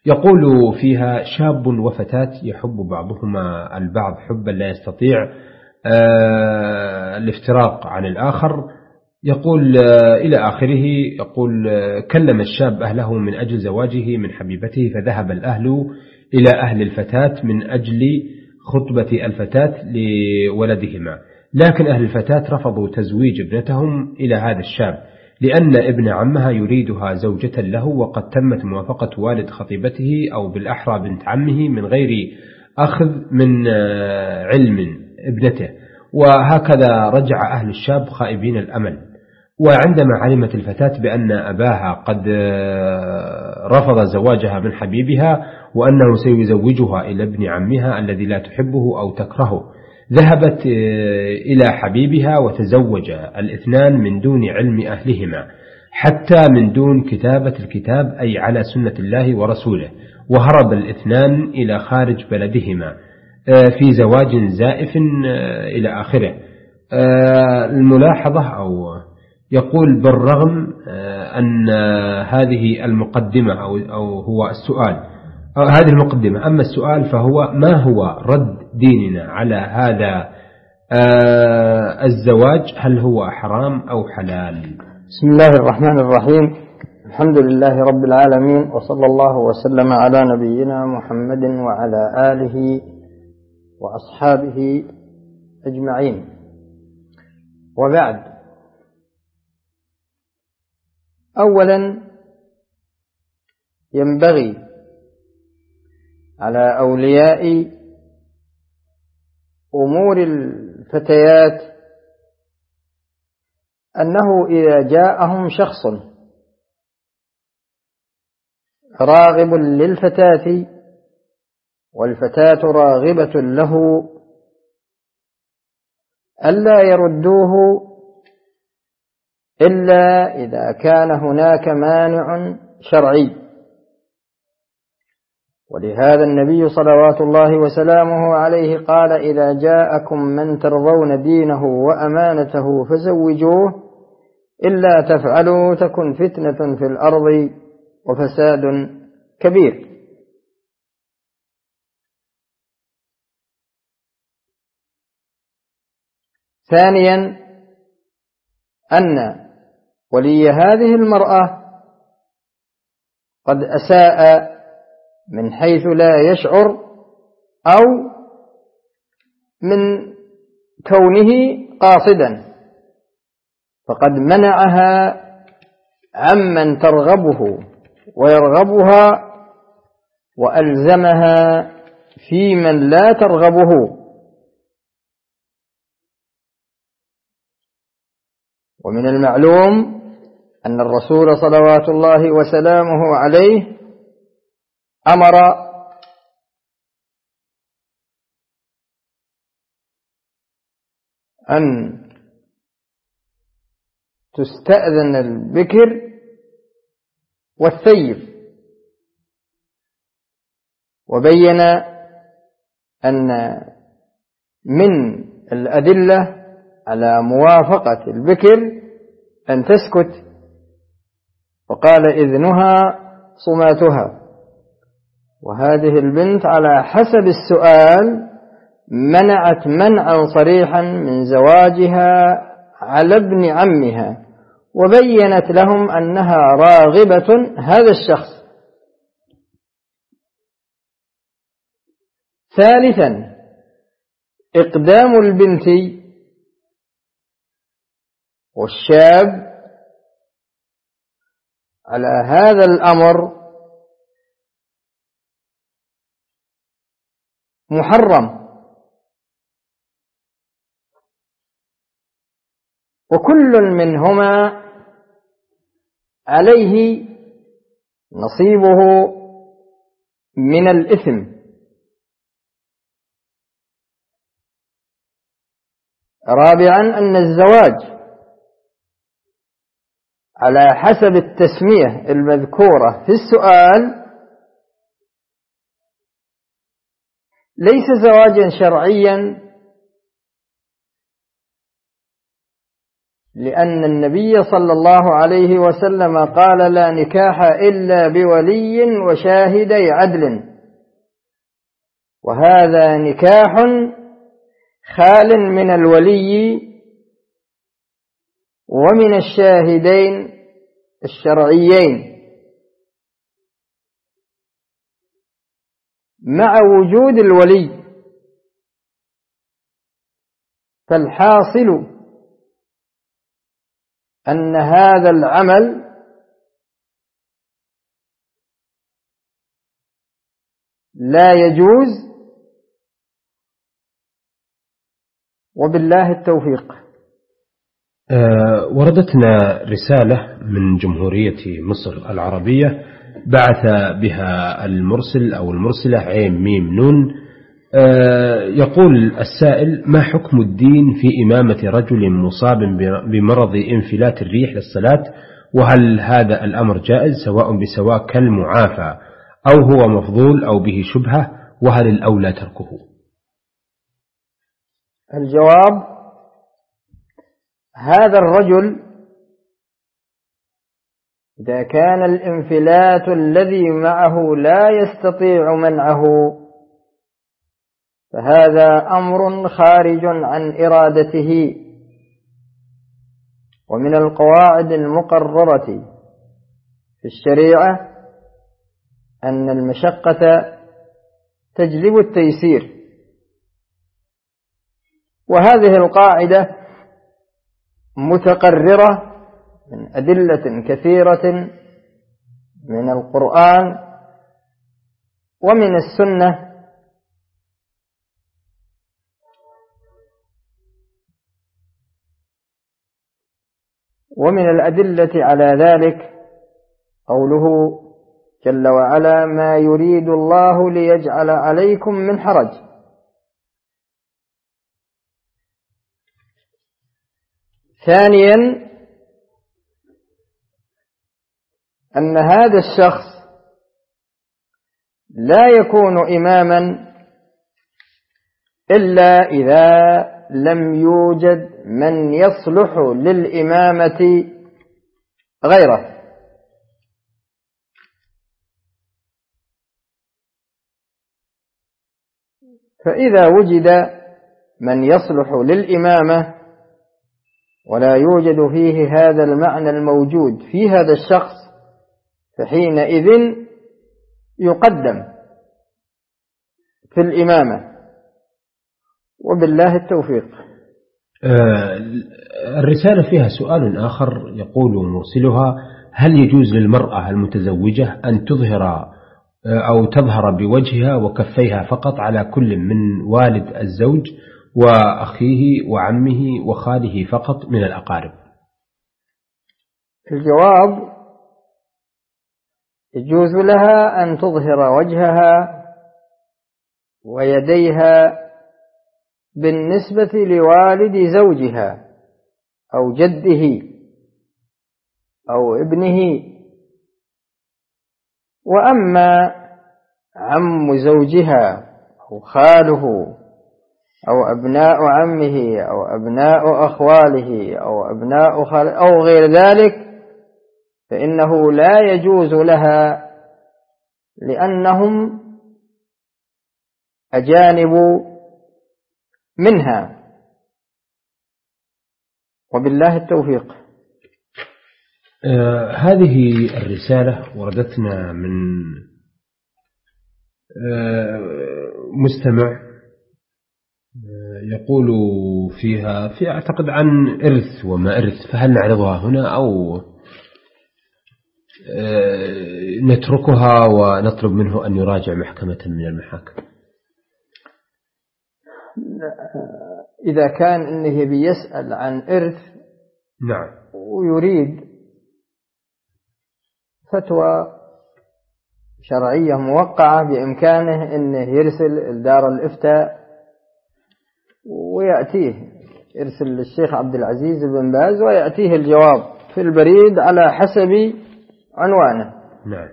يقول فيها: شاب وفتاة يحب بعضهما البعض حبا لا يستطيع الافتراق عن الآخر. يقول إلى آخره. يقول: كلم الشاب أهله من أجل زواجه من حبيبته، فذهب الأهل إلى أهل الفتاة من أجل خطبة الفتاة لولدهما، لكن أهل الفتاة رفضوا تزويج ابنتهم إلى هذا الشاب، لأن ابن عمها يريدها زوجة له، وقد تمت موافقة والد خطيبته أو بالأحرى بنت عمه من غير أخذ من علم ابنته. وهكذا رجع أهل الشاب خائبين الأمل. وعندما علمت الفتاة بأن أباها قد رفض زواجها من حبيبها وأنه سيزوجها إلى ابن عمها الذي لا تحبه أو تكرهه، ذهبت إلى حبيبها وتزوج الاثنان من دون علم أهلهما، حتى من دون كتابة الكتاب، أي على سنة الله ورسوله، وهرب الاثنان إلى خارج بلدهما في زواج زائف إلى آخره. الملاحظة أو يقول: بالرغم أن هذه المقدمة أو هو السؤال أو هذه المقدمة، أما السؤال فهو: ما هو رد ديننا على هذا الزواج؟ هل هو حرام أو حلال؟ بسم الله الرحمن الرحيم. الحمد لله رب العالمين، وصلى الله وسلم على نبينا محمد وعلى آله وأصحابه أجمعين، وبعد. أولا، ينبغي على أولياء أمور الفتيات أنه إذا جاءهم شخص راغب للفتاة والفتاة راغبة له ألا يردوه إلا إذا كان هناك مانع شرعي. ولهذا النبي صلوات الله وسلامه عليه قال: إذا جاءكم من ترضون دينه وأمانته فزوجوه، إلا تفعلوا تكن فتنة في الأرض وفساد كبير. ثانيا، أن ولي هذه المرأة قد أساء من حيث لا يشعر، أو من كونه قاصدا، فقد منعها عمن ترغبه ويرغبها وألزمها في من لا ترغبه. ومن المعلوم أن الرسول صلوات الله وسلامه عليه أمر أن تستأذن البكر والثيب، وبين أن من الأدلة على موافقة البكر أن تسكت، وقال: إذنها صماتها. وهذه البنت على حسب السؤال منعت منعا صريحا من زواجها على ابن عمها، وبينت لهم أنها راغبة هذا الشخص. ثالثا، إقدام البنت والشاب على هذا الأمر محرم، وكل منهما عليه نصيبه من الإثم. رابعا، أن الزواج على حسب التسمية المذكورة في السؤال ليس زواجا شرعيا لأن النبي صلى الله عليه وسلم قال لا نكاح إلا بولي وشاهدي عدل، وهذا نكاح خال من الولي ومن الشاهدين الشرعيين، مع وجود الولي. فالحاصل أن هذا العمل لا يجوز، وبالله التوفيق. وردتنا رسالة من جمهورية مصر العربية بعث بها المرسل أو المرسلة عين ميم نون. يقول السائل: ما حكم الدين في إمامة رجل مصاب بمرض انفلات الريح للصلاة؟ وهل هذا الأمر جائز سواء بسواء كالمعافى أو هو مفضول أو به شبهة؟ وهل الأولى تركه؟ الجواب: هذا الرجل إذا كان الانفلات الذي معه لا يستطيع منعه فهذا أمر خارج عن إرادته. ومن القواعد المقررة في الشريعة أن المشقة تجلب التيسير، وهذه القاعدة متقررة من أدلة كثيرة من القرآن ومن السنة. ومن الأدلة على ذلك قوله جل وعلا: ما يريد الله ليجعل عليكم من حرج. ثانيا، أن هذا الشخص لا يكون إماما إلا إذا لم يوجد من يصلح للإمامة غيره. فإذا وجد من يصلح للإمامة ولا يوجد فيه هذا المعنى الموجود في هذا الشخص فحينئذ يقدم في الإمامة، وبالله التوفيق. الرسالة فيها سؤال آخر، يقول مرسلها: هل يجوز للمرأة المتزوجة أن تظهر أو تظهر بوجهها وكفيها فقط على كل من والد الزوج وأخيه وعمه وخاله فقط من الأقارب؟ الجواب: يجوز لها أن تظهر وجهها ويديها بالنسبة لوالد زوجها أو جده أو ابنه. وأما عم زوجها أو خاله أو أبناء عمه أو أبناء أخواله أو أبناء خاله أو غير ذلك فإنه لا يجوز لها، لأنهم أجانب منها، وبالله التوفيق. هذه الرسالة وردتنا من مستمع يقول فيها أعتقد عن إرث وما إرث، فهل نعرضها هنا أو نتركها ونطلب منه أن يراجع محكمة من المحاكم؟ إذا كان إنه بيسأل عن إرث نعم ويريد فتوى شرعية موقعة بإمكانه أنه يرسل دار الإفتاء ويأتيه، يرسل للشيخ عبد العزيز بن باز ويأتيه الجواب في البريد على حسب عنوانه. نعم.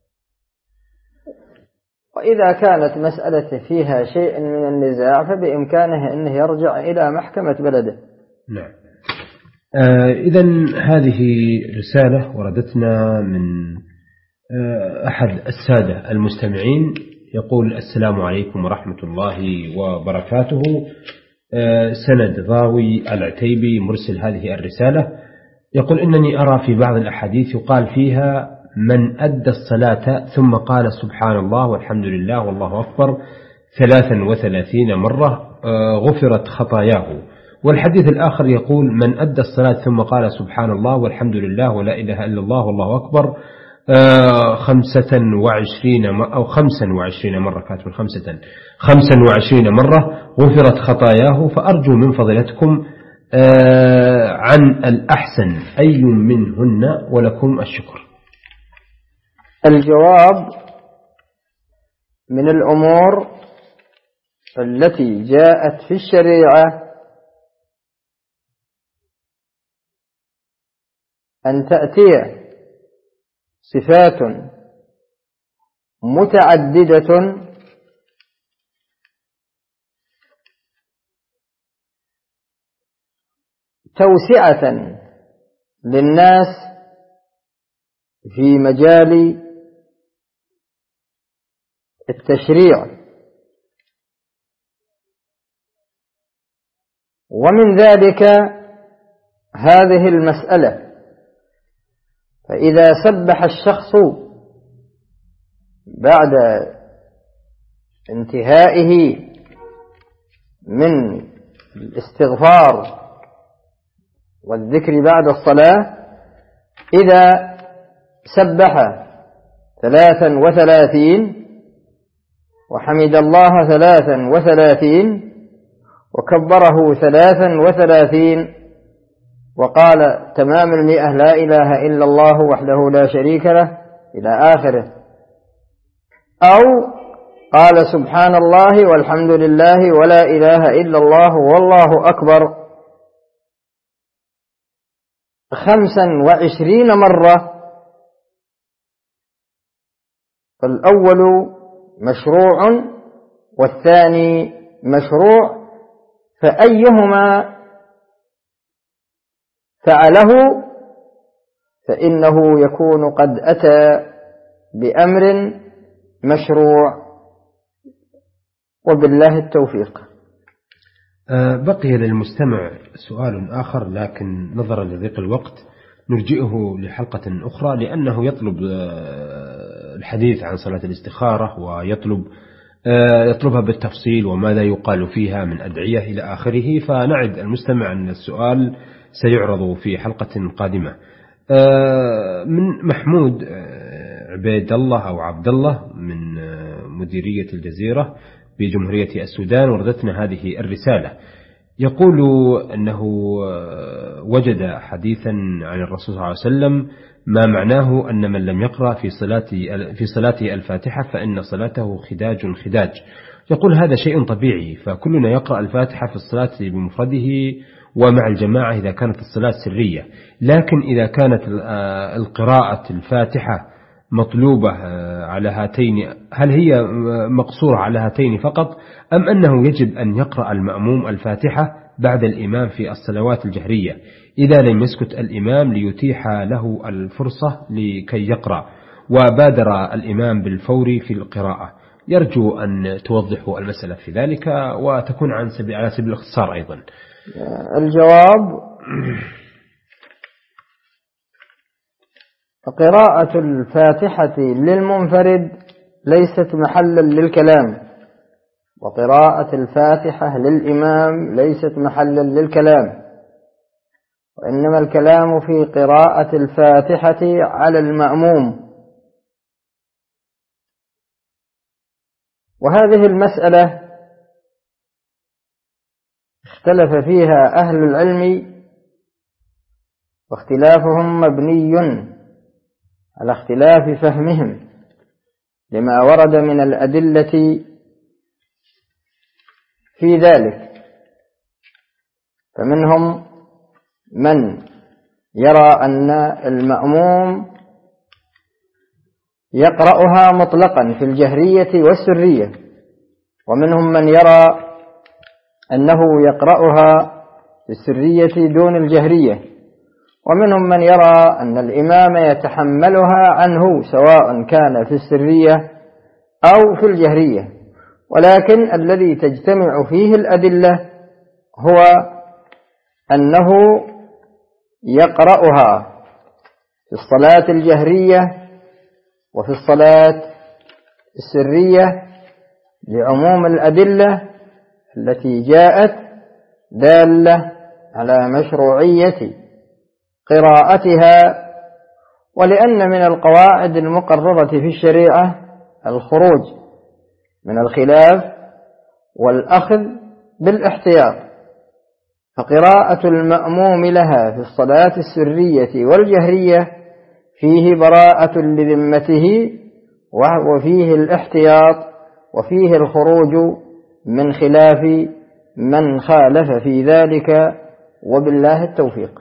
وإذا كانت مسألة فيها شيء من النزاع فبإمكانه أنه يرجع إلى محكمة بلده. نعم. إذن هذه رسالة وردتنا من أحد السادة المستمعين، يقول: السلام عليكم ورحمة الله وبركاته. سند ضاوي العتيبي مرسل هذه الرسالة، يقول: إنني أرى في بعض الأحاديث يقال فيها: من أدى الصلاة ثم قال سبحان الله والحمد لله والله أكبر 33 مرة غفرت خطاياه. والحديث الآخر يقول: من أدى الصلاة ثم قال سبحان الله والحمد لله ولا إله إلا الله والله أكبر 25 مرة، كاتب 25 مرة غفرت خطاياه. فأرجو من فضيلتكم عن الأحسن أي منهن، ولكم الشكر. الجواب: من الأمور التي جاءت في الشريعة أن تأتي صفات متعددة توسعة للناس في مجال التشريع، ومن ذلك هذه المسألة. فإذا سبح الشخص بعد انتهائه من الاستغفار والذكر بعد الصلاة، إذا سبح 33 وحمد الله 33 وكبره 33 وقال تمام 100 لا إله إلا الله وحده لا شريك له إلى آخره، أو قال سبحان الله والحمد لله ولا إله إلا الله والله أكبر 25 مرة، فالأول مشروع والثاني مشروع، فأيهما فعله فإنه يكون قد أتى بأمر مشروع، وبالله التوفيق. بقي للمستمع سؤال آخر، لكن نظرا لضيق الوقت نرجئه لحلقة أخرى، لأنه يطلب الحديث عن صلاة الاستخارة ويطلبها بالتفصيل وماذا يقال فيها من أدعية إلى آخره، فنعد المستمع أن السؤال سيعرض في حلقة قادمة. من محمود عبيد الله أو عبد الله من مديرية الجزيرة بجمهورية السودان، وردتنا هذه الرسالة. يقول أنه وجد حديثا عن الرسول صلى الله عليه وسلم ما معناه أن من لم يقرأ في صلاته الفاتحة فإن صلاته خداج. يقول هذا شيء طبيعي، فكلنا يقرأ الفاتحة في الصلاة بمفرده ومع الجماعة إذا كانت الصلاة سرية، لكن إذا كانت القراءة الفاتحة مطلوبة على هاتين، هل هي مقصورة على هاتين فقط، أم أنه يجب أن يقرأ المأموم الفاتحة بعد الإمام في الصلوات الجهرية إذا لم يسكت الإمام ليتيح له الفرصة لكي يقرأ، وبادر الإمام بالفور في القراءة؟ يرجو أن توضحوا المسألة في ذلك وتكون على سبيل الاختصار أيضا. الجواب: قراءة الفاتحة للمنفرد ليست محلا للكلام، وقراءة الفاتحة للإمام ليست محلا للكلام، وإنما الكلام في قراءة الفاتحة على المأموم. وهذه المسألة اختلف فيها أهل العلم، واختلافهم مبني على اختلاف فهمهم لما ورد من الأدلة في ذلك. فمنهم من يرى أن المأموم يقرأها مطلقا في الجهرية والسرية، ومنهم من يرى أنه يقرأها في السرية دون الجهرية، ومنهم من يرى أن الإمام يتحملها عنه سواء كان في السرية أو في الجهرية، ولكن الذي تجتمع فيه الأدلة هو أنه يقرأها في الصلاة الجهرية وفي الصلاة السرية لعموم الأدلة التي جاءت دالة على مشروعية قراءتها، ولأن من القواعد المقررة في الشريعة الخروج من الخلاف والأخذ بالاحتياط، فقراءة المأموم لها في الصلاة السرية والجهرية فيه براءة لذمته وفيه الاحتياط وفيه الخروج من خلاف من خالف في ذلك، وبالله التوفيق.